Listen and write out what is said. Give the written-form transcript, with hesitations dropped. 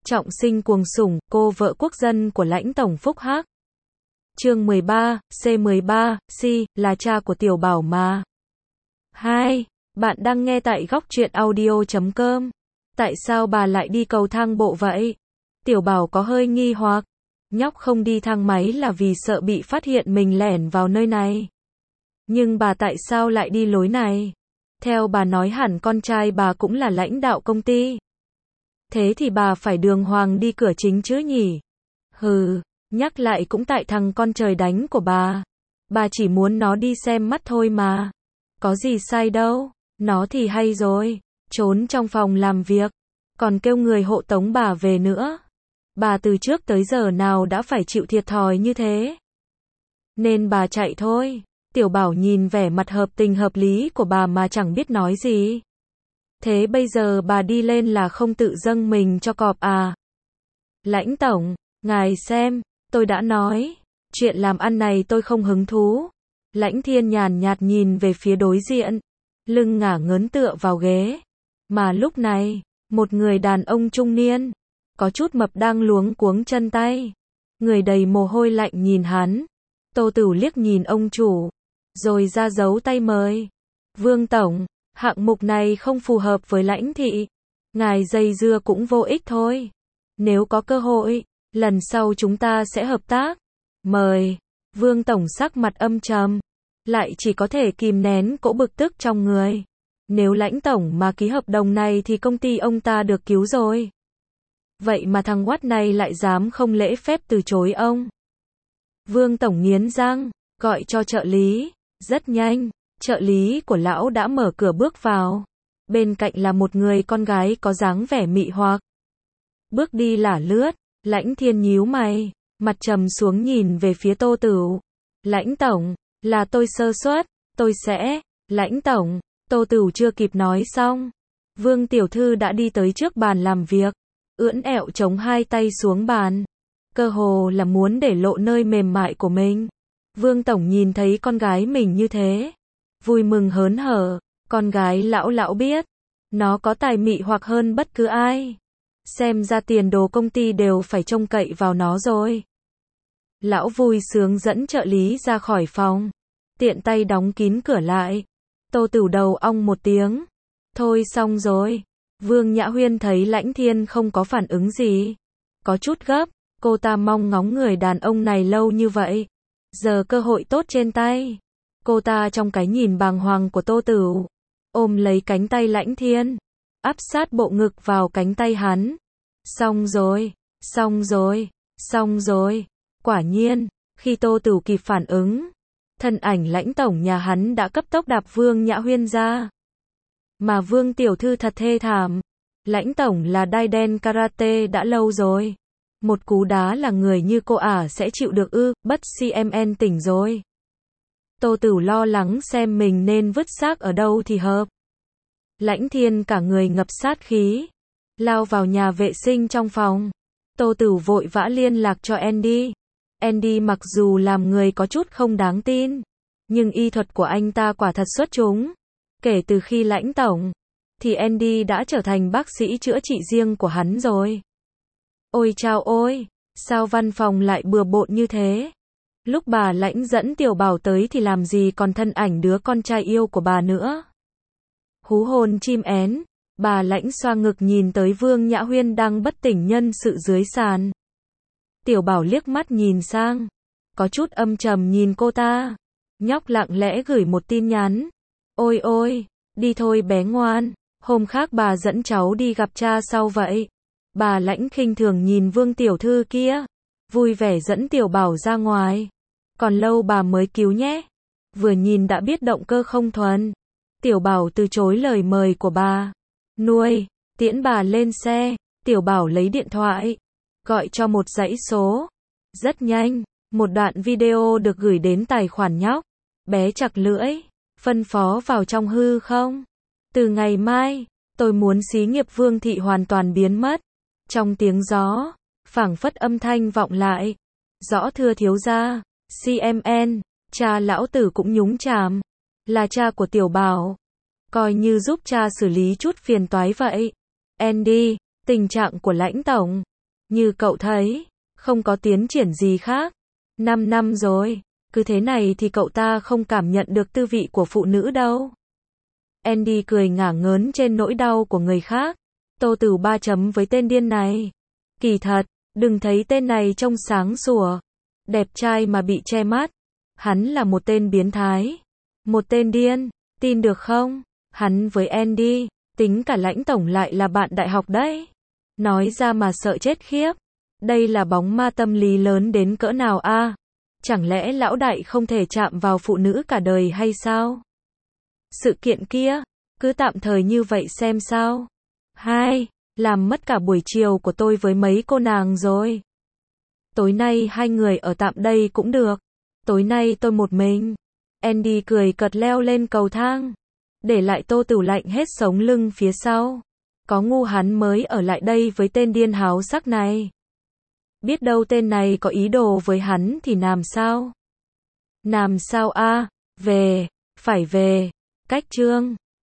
Trọng sinh cuồng sủng, cô vợ quốc dân của lãnh tổng Phúc Hắc. Chương 13, C13, C, là cha của Tiểu Bảo mà. 2. Bạn đang nghe tại góc truyện audio.com. Tại sao bà lại đi cầu thang bộ vậy? Tiểu Bảo có hơi nghi hoặc. Nhóc không đi thang máy là vì sợ bị phát hiện mình lẻn vào nơi này. Nhưng bà tại sao lại đi lối này? Theo bà nói hẳn con trai bà cũng là lãnh đạo công ty. Thế thì bà phải đường hoàng đi cửa chính chứ nhỉ? Hừ, nhắc lại cũng tại thằng con trời đánh của bà. Bà chỉ muốn nó đi xem mắt thôi mà. Có gì sai đâu, nó thì hay rồi, trốn trong phòng làm việc, còn kêu người hộ tống bà về nữa. Bà từ trước tới giờ nào đã phải chịu thiệt thòi như thế. Nên bà chạy thôi. Tiểu Bảo nhìn vẻ mặt hợp tình hợp lý của bà mà chẳng biết nói gì. Thế bây giờ bà đi lên là không tự dâng mình cho cọp à? Lãnh tổng, ngài xem, tôi đã nói, chuyện làm ăn này tôi không hứng thú. Lãnh Thiên nhàn nhạt nhìn về phía đối diện, lưng ngả ngớn tựa vào ghế. Mà lúc này, một người đàn ông trung niên, có chút mập đang luống cuống chân tay. Người đầy mồ hôi lạnh nhìn hắn. Tô Tửu liếc nhìn ông chủ, rồi ra dấu tay mời. Vương tổng, hạng mục này không phù hợp với lãnh thị. Ngài dây dưa cũng vô ích thôi. Nếu có cơ hội, lần sau chúng ta sẽ hợp tác. Mời. Vương tổng sắc mặt âm trầm, lại chỉ có thể kìm nén cỗ bực tức trong người. Nếu lãnh tổng mà ký hợp đồng này thì công ty ông ta được cứu rồi. Vậy mà thằng Watt này lại dám không lễ phép từ chối ông. Vương tổng nghiến răng, gọi cho trợ lý. Rất nhanh, trợ lý của lão đã mở cửa bước vào. Bên cạnh là một người con gái có dáng vẻ mị hoặc. Bước đi lả lướt, Lãnh Thiên nhíu mày, mặt trầm xuống nhìn về phía Tô Tửu. Lãnh tổng, là tôi sơ suất, tôi sẽ. Lãnh tổng, Tô Tửu chưa kịp nói xong. Vương tiểu thư đã đi tới trước bàn làm việc, ưỡn ẹo chống hai tay xuống bàn. Cơ hồ là muốn để lộ nơi mềm mại của mình. Vương tổng nhìn thấy con gái mình như thế, vui mừng hớn hở. Con gái lão biết, nó có tài mị hoặc hơn bất cứ ai. Xem ra tiền đồ công ty đều phải trông cậy vào nó rồi. Lão vui sướng dẫn trợ lý ra khỏi phòng, tiện tay đóng kín cửa lại. Tô Tửu đầu ong một tiếng. Thôi xong rồi. Vương Nhã Huyên thấy Lãnh Thiên không có phản ứng gì, có chút gấp. Cô ta mong ngóng người đàn ông này lâu như vậy, giờ cơ hội tốt trên tay. Cô ta trong cái nhìn bàng hoàng của Tô Tửu, ôm lấy cánh tay Lãnh Thiên, áp sát bộ ngực vào cánh tay hắn. Xong rồi, xong rồi, xong rồi. Quả nhiên, khi Tô Tửu kịp phản ứng, thân ảnh lãnh tổng nhà hắn đã cấp tốc đạp Vương Nhã Huyên ra. Mà Vương tiểu thư thật thê thảm. Lãnh tổng là đai đen karate đã lâu rồi. Một cú đá là người như cô ả sẽ chịu được ư? Bất CMN tỉnh rồi. Tô Tửu lo lắng xem mình nên vứt xác ở đâu thì hợp. Lãnh Thiên cả người ngập sát khí, lao vào nhà vệ sinh trong phòng. Tô Tửu vội vã liên lạc cho Andy. Andy mặc dù làm người có chút không đáng tin, nhưng y thuật của anh ta quả thật xuất chúng. Kể từ khi lãnh tổng, thì Andy đã trở thành bác sĩ chữa trị riêng của hắn rồi. Ôi chao ôi, sao văn phòng lại bừa bộn như thế? Lúc bà Lãnh dẫn Tiểu Bảo tới thì làm gì còn thân ảnh đứa con trai yêu của bà nữa. Hú hồn chim én, bà Lãnh xoa ngực nhìn tới Vương Nhã Huyên đang bất tỉnh nhân sự dưới sàn. Tiểu Bảo liếc mắt nhìn sang, có chút âm trầm nhìn cô ta. Nhóc lặng lẽ gửi một tin nhắn. Ôi ôi, đi thôi bé ngoan, hôm khác bà dẫn cháu đi gặp cha sau vậy. Bà Lãnh khinh thường nhìn Vương tiểu thư kia, vui vẻ dẫn Tiểu Bảo ra ngoài. Còn lâu bà mới cứu nhé. Vừa nhìn đã biết động cơ không thuần. Tiểu Bảo từ chối lời mời của bà. Nuôi, tiễn bà lên xe. Tiểu Bảo lấy điện thoại, gọi cho một dãy số. Rất nhanh, một đoạn video được gửi đến tài khoản nhóc. Bé chặt lưỡi, phân phó vào trong hư không. Từ ngày mai, tôi muốn xí nghiệp Vương thị hoàn toàn biến mất. Trong tiếng gió, phảng phất âm thanh vọng lại. Rõ thưa thiếu gia, CMN, cha lão tử cũng nhúng chàm. Là cha của Tiểu Bảo. Coi như giúp cha xử lý chút phiền toái vậy. Andy, tình trạng của lãnh tổng. Như cậu thấy, không có tiến triển gì khác. 5 năm rồi, cứ thế này thì cậu ta không cảm nhận được tư vị của phụ nữ đâu. Andy cười ngả ngớn trên nỗi đau của người khác. Tô Tử 3 chấm với tên điên này. Kỳ thật, đừng thấy tên này trông sáng sủa, đẹp trai mà bị che mắt. Hắn là một tên biến thái, một tên điên, tin được không? Hắn với Andy, tính cả Lãnh tổng lại là bạn đại học đấy. Nói ra mà sợ chết khiếp. Đây là bóng ma tâm lý lớn đến cỡ nào a? Chẳng lẽ lão đại không thể chạm vào phụ nữ cả đời hay sao? Sự kiện kia, cứ tạm thời như vậy xem sao. 2. Làm mất cả buổi chiều của tôi với mấy cô nàng rồi. Tối nay hai người ở tạm đây cũng được. Tối nay tôi một mình. Andy cười cợt leo lên cầu thang, để lại Tô Tử lạnh hết sống lưng phía sau. Có ngu hắn mới ở lại đây với tên điên háo sắc này. Biết đâu tên này có ý đồ với hắn thì làm sao? Làm sao a? Về, phải về. Cách chương